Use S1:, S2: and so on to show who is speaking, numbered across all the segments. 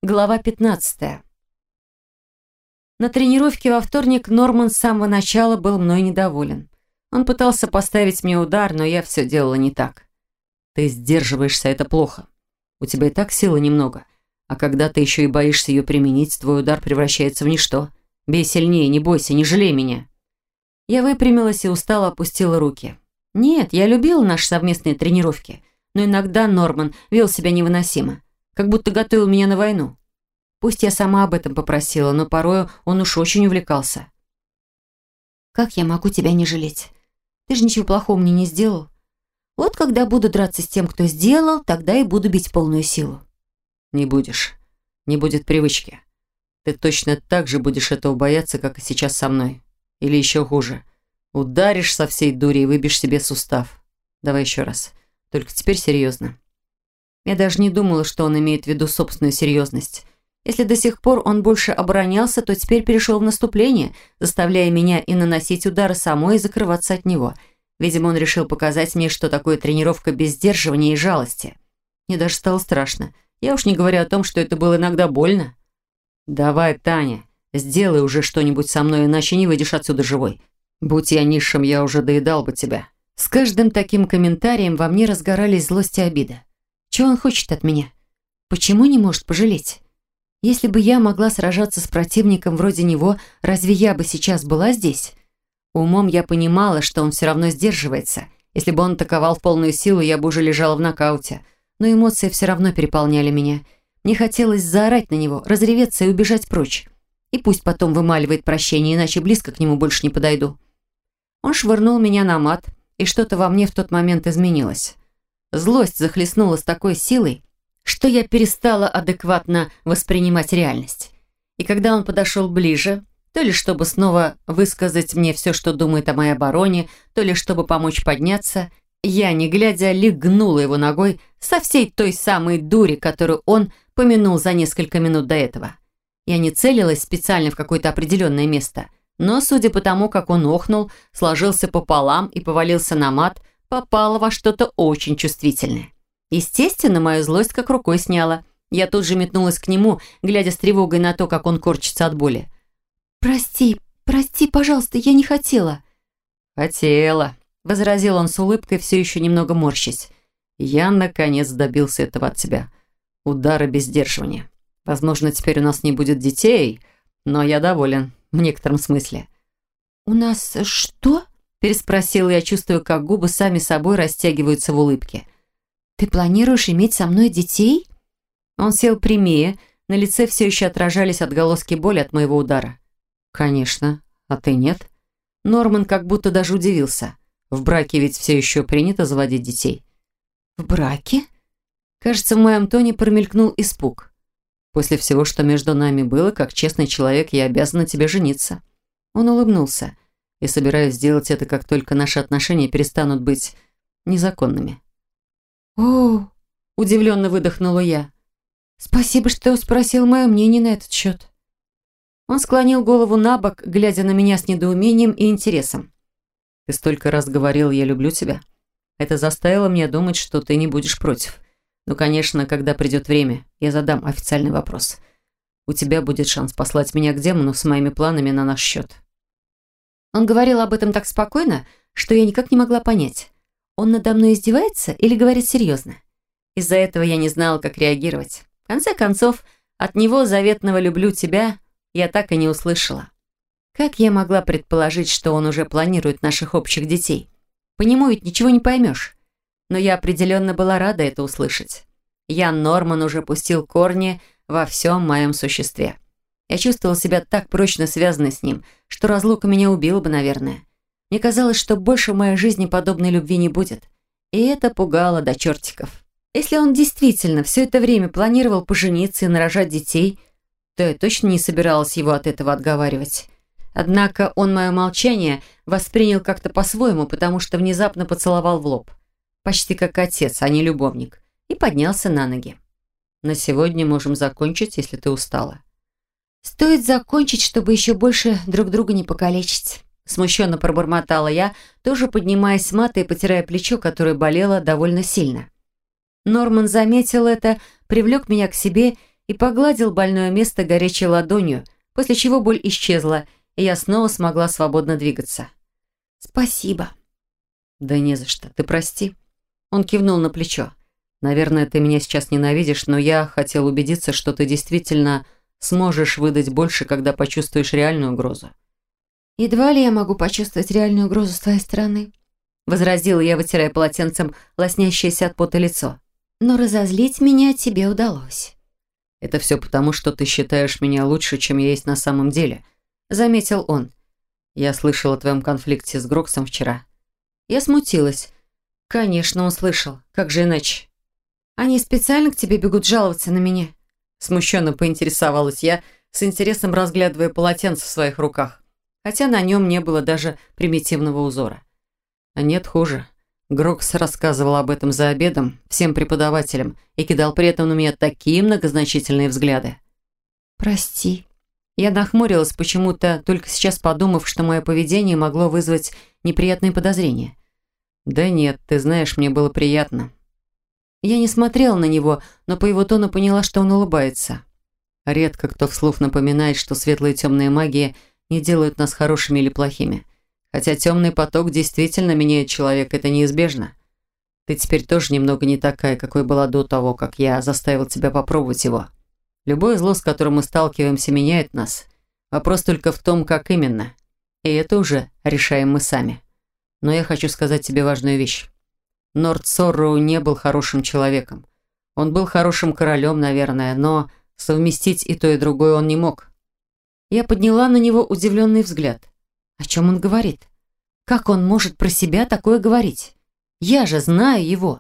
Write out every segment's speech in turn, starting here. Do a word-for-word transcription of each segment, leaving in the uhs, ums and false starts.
S1: Глава пятнадцатая. На тренировке во вторник Норман с самого начала был мной недоволен. Он пытался поставить мне удар, но я все делала не так. Ты сдерживаешься, это плохо. У тебя и так силы немного. А когда ты еще и боишься ее применить, твой удар превращается в ничто. Бей сильнее, не бойся, не жалей меня. Я выпрямилась и устало опустила руки. Нет, я любила наши совместные тренировки, но иногда Норман вел себя невыносимо. Как будто готовил меня на войну. Пусть я сама об этом попросила, но порою он уж очень увлекался. «Как я могу тебя не жалеть? Ты же ничего плохого мне не сделал. Вот когда буду драться с тем, кто сделал, тогда и буду бить в полную силу». «Не будешь. Не будет привычки. Ты точно так же будешь этого бояться, как и сейчас со мной. Или еще хуже. Ударишь со всей дури и выбьешь себе сустав. Давай еще раз. Только теперь серьезно». Я даже не думала, что он имеет в виду собственную серьезность. Если до сих пор он больше оборонялся, то теперь перешел в наступление, заставляя меня и наносить удары самой, и закрываться от него. Видимо, он решил показать мне, что такое тренировка без сдерживания и жалости. Мне даже стало страшно. Я уж не говорю о том, что это было иногда больно. «Давай, Таня, сделай уже что-нибудь со мной, иначе не выйдешь отсюда живой. Будь я низшим, я уже доедал бы тебя». С каждым таким комментарием во мне разгорались злость и обида. Чего он хочет от меня? Почему не может пожалеть? Если бы я могла сражаться с противником вроде него, разве я бы сейчас была здесь? Умом я понимала, что он все равно сдерживается. Если бы он атаковал в полную силу, я бы уже лежала в нокауте. Но эмоции все равно переполняли меня. Мне хотелось заорать на него, разреветься и убежать прочь. И пусть потом вымаливает прощение, иначе близко к нему больше не подойду. Он швырнул меня на мат, и что-то во мне в тот момент изменилось. Злость захлестнула с такой силой, что я перестала адекватно воспринимать реальность. И когда он подошел ближе, то ли чтобы снова высказать мне все, что думает о моей обороне, то ли чтобы помочь подняться, я, не глядя, легнула его ногой со всей той самой дури, которую он помянул за несколько минут до этого. Я не целилась специально в какое-то определенное место, но, судя по тому, как он охнул, сложился пополам и повалился на мат, попала во что-то очень чувствительное. Естественно, мою злость как рукой сняла. Я тут же метнулась к нему, глядя с тревогой на то, как он корчится от боли. «Прости, прости, пожалуйста, я не хотела». «Хотела», — возразил он с улыбкой, все еще немного морщась. «Я, наконец, добился этого от тебя. Удары без сдерживания. Возможно, теперь у нас не будет детей, но я доволен, в некотором смысле». «У нас что?» переспросила я, чувствуя, как губы сами собой растягиваются в улыбке. «Ты планируешь иметь со мной детей?» Он сел прямее, на лице все еще отражались отголоски боли от моего удара. «Конечно, а ты нет?» Норман как будто даже удивился. «В браке ведь все еще принято заводить детей». «В браке?» Кажется, в моем тоне промелькнул испуг. «После всего, что между нами было, как честный человек, я обязана тебе жениться». Он улыбнулся. «И собираюсь сделать это, как только наши отношения перестанут быть незаконными». «О!» – удивленно выдохнула я. «Спасибо, что спросил мое мнение на этот счет». Он склонил голову на бок, глядя на меня с недоумением и интересом. «Ты столько раз говорил, я люблю тебя. Это заставило меня думать, что ты не будешь против. Но, конечно, когда придет время, я задам официальный вопрос. У тебя будет шанс послать меня к демону с моими планами на наш счет». Он говорил об этом так спокойно, что я никак не могла понять, он надо мной издевается или говорит серьезно. Из-за этого я не знала, как реагировать. В конце концов, от него заветного «люблю тебя» я так и не услышала. Как я могла предположить, что он уже планирует наших общих детей? По нему ведь ничего не поймешь. Но я определенно была рада это услышать. Ян Норман уже пустил корни во всем моем существе. Я чувствовала себя так прочно связанной с ним, что разлука меня убила бы, наверное. Мне казалось, что больше в моей жизни подобной любви не будет. И это пугало до чертиков. Если он действительно все это время планировал пожениться и нарожать детей, то я точно не собиралась его от этого отговаривать. Однако он мое молчание воспринял как-то по-своему, потому что внезапно поцеловал в лоб. Почти как отец, а не любовник. И поднялся на ноги. «На сегодня можем закончить, если ты устала». «Стоит закончить, чтобы еще больше друг друга не покалечить», смущенно пробормотала я, тоже поднимаясь с мата и потирая плечо, которое болело довольно сильно. Норман заметил это, привлек меня к себе и погладил больное место горячей ладонью, после чего боль исчезла, и я снова смогла свободно двигаться. «Спасибо». «Да не за что, ты прости». Он кивнул на плечо. «Наверное, ты меня сейчас ненавидишь, но я хотел убедиться, что ты действительно сможешь выдать больше, когда почувствуешь реальную угрозу».
S2: «Едва ли я могу почувствовать реальную угрозу с твоей стороны», возразила я, вытирая полотенцем лоснящееся от пота лицо. «Но разозлить меня тебе удалось».
S1: «Это все потому, что ты считаешь меня лучше, чем я есть на самом деле», заметил он. «Я слышал о твоем конфликте с Гроксом вчера». Я смутилась. «Конечно, он слышал. Как же иначе?»
S2: «Они специально к тебе бегут жаловаться на меня?»
S1: Смущенно поинтересовалась я, с интересом разглядывая полотенце в своих руках, хотя на нем не было даже примитивного узора. А нет, хуже. Грокс рассказывал об этом за обедом всем преподавателям и кидал при этом на меня такие многозначительные взгляды.
S2: «Прости».
S1: Я нахмурилась, почему-то только сейчас подумав, что мое поведение могло вызвать неприятные подозрения. «Да нет, ты знаешь, мне было приятно». Я не смотрела на него, но по его тону поняла, что он улыбается. Редко кто вслух напоминает, что светлая и темная магия не делают нас хорошими или плохими. Хотя темный поток действительно меняет человека, это неизбежно. Ты теперь тоже немного не такая, какой была до того, как я заставил тебя попробовать его. Любое зло, с которым мы сталкиваемся, меняет нас. Вопрос только в том, как именно. И это уже решаем мы сами. Но я хочу сказать тебе важную вещь. Норд Сорроу не был хорошим человеком. Он был хорошим королем, наверное, но совместить и то, и другое он не мог. Я подняла на него удивленный взгляд. О чем он говорит? Как он может про себя такое говорить? Я же знаю его.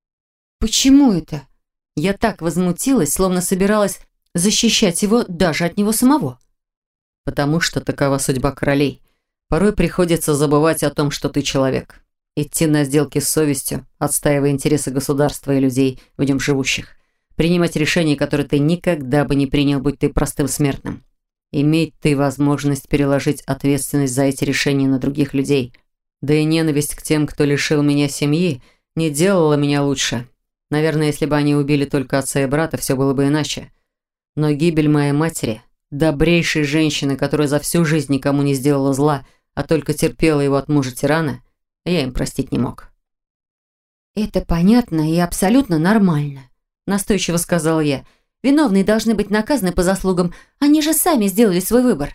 S2: «Почему это?»
S1: Я так возмутилась, словно собиралась защищать его даже от него самого. Потому что такова судьба королей. Порой приходится забывать о том, что ты человек. Идти на сделки с совестью, отстаивая интересы государства и людей, в нем живущих. Принимать решения, которые ты никогда бы не принял, будь ты простым смертным. Иметь ты возможность переложить ответственность за эти решения на других людей. Да и ненависть к тем, кто лишил меня семьи, не делала меня лучше. Наверное, если бы они убили только отца и брата, все было бы иначе. Но гибель моей матери, добрейшей женщины, которая за всю жизнь никому не сделала зла, а только терпела его от мужа-тирана, я им простить не мог.
S2: «Это понятно и абсолютно нормально», настойчиво сказала я. «Виновные должны быть наказаны по заслугам. Они же сами сделали свой выбор».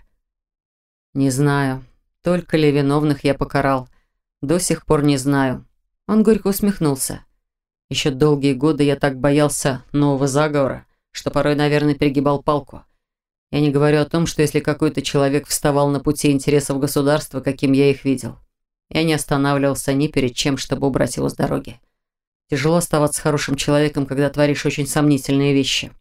S1: «Не знаю, только ли виновных я покарал. До сих пор не знаю». Он горько усмехнулся. «Еще долгие годы я так боялся нового заговора, что порой, наверное, перегибал палку. Я не говорю о том, что если какой-то человек вставал на пути интересов государства, каким я их видел, я не останавливался ни перед чем, чтобы убрать его с дороги. Тяжело оставаться хорошим человеком, когда творишь очень сомнительные вещи».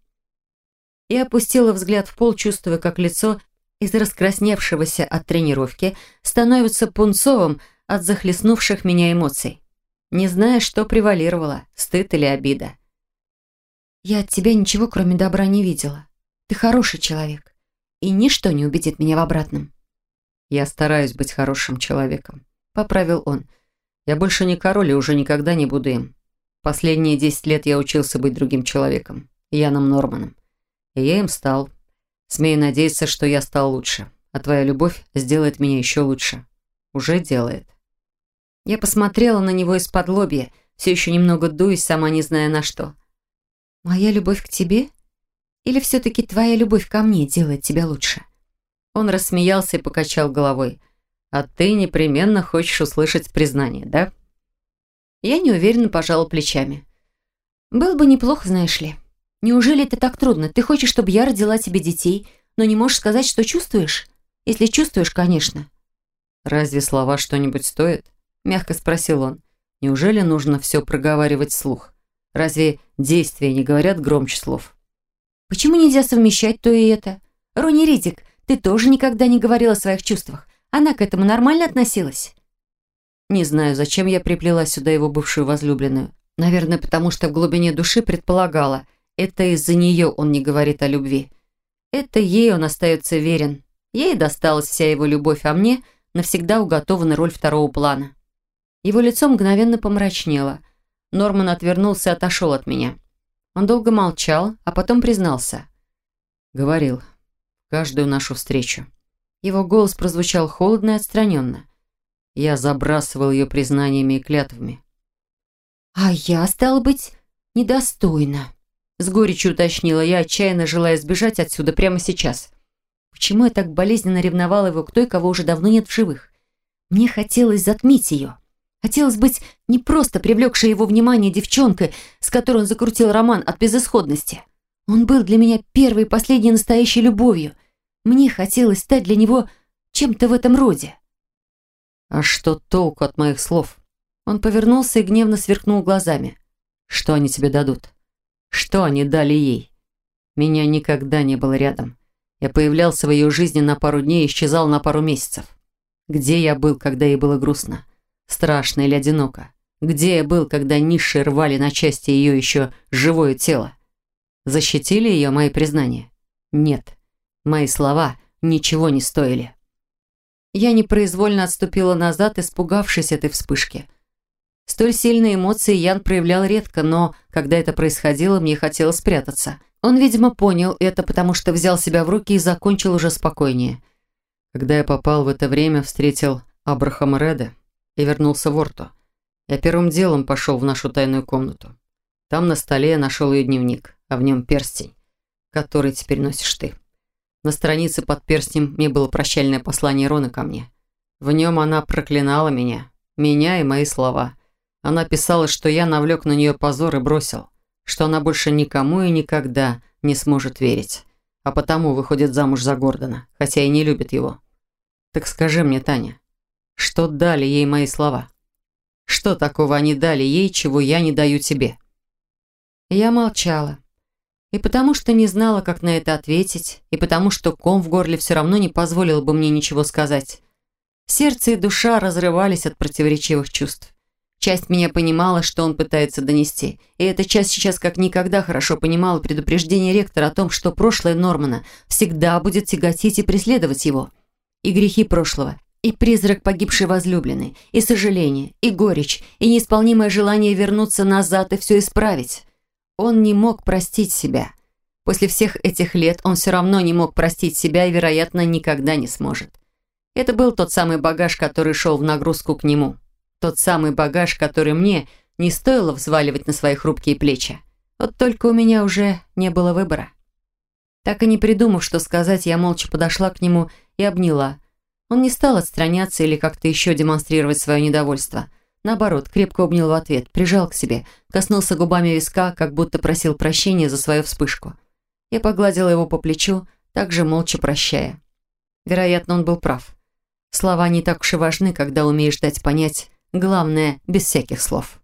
S1: Я опустила взгляд в пол, чувствуя, как лицо из раскрасневшегося от тренировки становится пунцовым от захлестнувших меня эмоций. Не зная, что превалировало, стыд или обида.
S2: «Я от тебя ничего, кроме добра, не видела. Ты хороший человек, и ничто не убедит меня в обратном».
S1: «Я стараюсь быть хорошим человеком», — поправил он. «Я больше не король и уже никогда не буду им. Последние десять лет я учился быть другим человеком, Яном Норманом. И я им стал. Смею надеяться, что я стал лучше, а твоя любовь сделает меня еще лучше. Уже делает». Я посмотрела на него из-под лобья, все еще немного дуясь, сама не зная на что.
S2: «Моя любовь к тебе? Или все-таки твоя любовь ко мне делает тебя лучше?»
S1: Он рассмеялся и покачал головой. «А ты непременно хочешь услышать признание, да?» Я неуверенно пожала плечами.
S2: «Было бы неплохо, знаешь ли. Неужели это так трудно? Ты хочешь, чтобы я родила тебе детей, но не можешь сказать, что чувствуешь? Если чувствуешь, конечно».
S1: «Разве слова что-нибудь стоят?» — мягко спросил он. «Неужели нужно все проговаривать вслух? Разве действия не говорят громче слов?»
S2: «Почему нельзя совмещать то и это? Рони Ридик, ты тоже никогда не говорила о своих чувствах. Она к этому нормально относилась?»
S1: Не знаю, зачем я приплела сюда его бывшую возлюбленную. Наверное, потому что в глубине души предполагала, это из-за нее он не говорит о любви. Это ей он остается верен. Ей досталась вся его любовь, а мне навсегда уготована роль второго плана. Его лицо мгновенно помрачнело. Норман отвернулся и отошел от меня. Он долго молчал, а потом признался. Говорил. Каждую нашу встречу. Его голос прозвучал холодно и отстраненно. Я забрасывал ее признаниями и клятвами.
S2: «А я, стало быть, недостойна», — с горечью уточнила я, отчаянно желая сбежать отсюда прямо сейчас. Почему я так болезненно ревновала его к той, кого уже давно нет в живых? Мне хотелось затмить ее. Хотелось быть не просто привлекшей его внимание девчонкой, с которой он закрутил роман от безысходности. Он был для меня первой и последней настоящей любовью. Мне хотелось стать для него чем-то в этом роде.
S1: «А что толку от моих слов?» Он повернулся и гневно сверкнул глазами. «Что они тебе дадут? Что они дали ей? Меня никогда не было рядом. Я появлялся в ее жизни на пару дней и исчезал на пару месяцев. Где я был, когда ей было грустно? Страшно или одиноко? Где я был, когда низшие рвали на части ее еще живое тело? Защитили ее мои признания? Нет. Мои слова ничего не стоили». Я непроизвольно отступила назад, испугавшись этой вспышки. Столь сильные эмоции Ян проявлял редко, но, когда это происходило, мне хотелось спрятаться. Он, видимо, понял это, потому что взял себя в руки и закончил уже спокойнее. Когда я попал в это время, встретил Абрахама Реда и вернулся в Орту. Я первым делом пошел в нашу тайную комнату. Там на столе я нашел ее дневник, а в нем перстень, который теперь носишь ты. На странице под перстнем мне было прощальное послание Роны ко мне. В нем она проклинала меня, меня и мои слова. Она писала, что я навлек на нее позор и бросил, что она больше никому и никогда не сможет верить, а потому выходит замуж за Гордона, хотя и не любит его. Так скажи мне, Таня, что дали ей мои слова? Что такого они дали ей, чего я не даю тебе?»
S2: Я молчала. И потому что не знала, как на это ответить, и потому что ком в горле все равно не позволил бы мне ничего сказать. Сердце и душа разрывались от противоречивых чувств. Часть меня понимала, что он пытается донести, и эта часть сейчас как никогда хорошо понимала предупреждение ректора о том, что прошлое Нормана всегда будет тяготить и преследовать его. И грехи прошлого, и призрак погибшей возлюбленной, и сожаление, и горечь, и неисполнимое желание вернуться назад и все исправить. Он не мог простить себя. После всех этих лет он все равно не мог простить себя и, вероятно, никогда не сможет. Это был тот самый багаж, который шел в нагрузку к нему. Тот самый багаж, который мне не стоило взваливать на свои хрупкие плечи. Вот только у меня уже не было выбора. Так и не придумав, что сказать, я молча подошла к нему и обняла. Он не стал отстраняться или как-то еще демонстрировать свое недовольство. Наоборот, крепко обнял в ответ, прижал к себе, коснулся губами виска, как будто просил прощения за свою вспышку. Я погладила его по плечу, также молча прощая. Вероятно, он был прав. Слова не так уж и важны, когда умеешь дать понять главное без всяких слов.